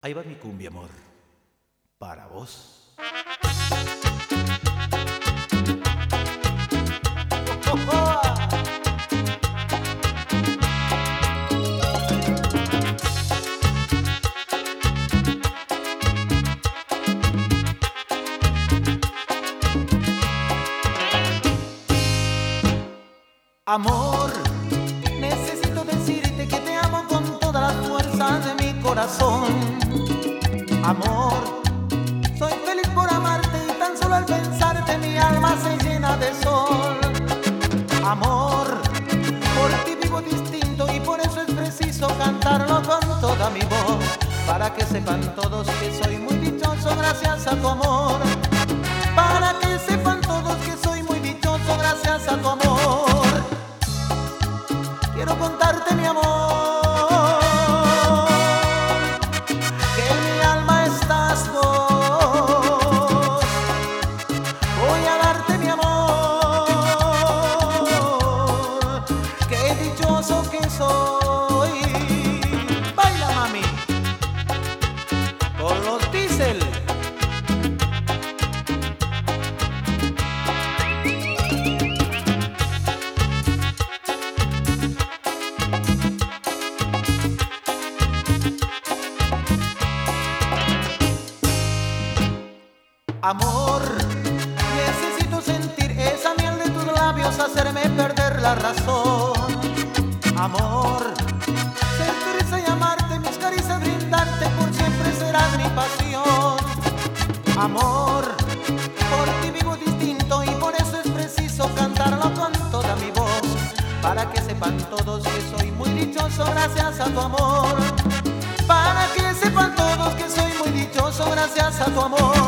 Ahí va mi cumbia, amor, para vos. Amor, necesito decirte que te amo con todas las fuerzas de mi corazón. Amor, soy feliz por amarte y tan solo al pensarte mi alma se llena de sol. Amor, por ti vivo distinto y por eso es preciso cantarlo con toda mi voz, para que sepan todos que soy muy dichoso gracias a tu amor. Para que sepan todos que soy muy dichoso gracias a tu amor. Quiero contarte mi amor, que en mi alma estás vos. Voy a darte mi amor, qué dichoso que soy. Baila, mami, con los Diesel. Amor, necesito sentir esa miel de tus labios, hacerme perder la razón. Amor, ser tu risa y amarte, mis caricias brindarte, por siempre serás mi pasión. Amor, por ti vivo distinto y por eso es preciso cantarlo con toda mi voz, para que sepan todos que soy muy dichoso gracias a tu amor. Para que sepan todos que soy muy dichoso gracias a tu amor.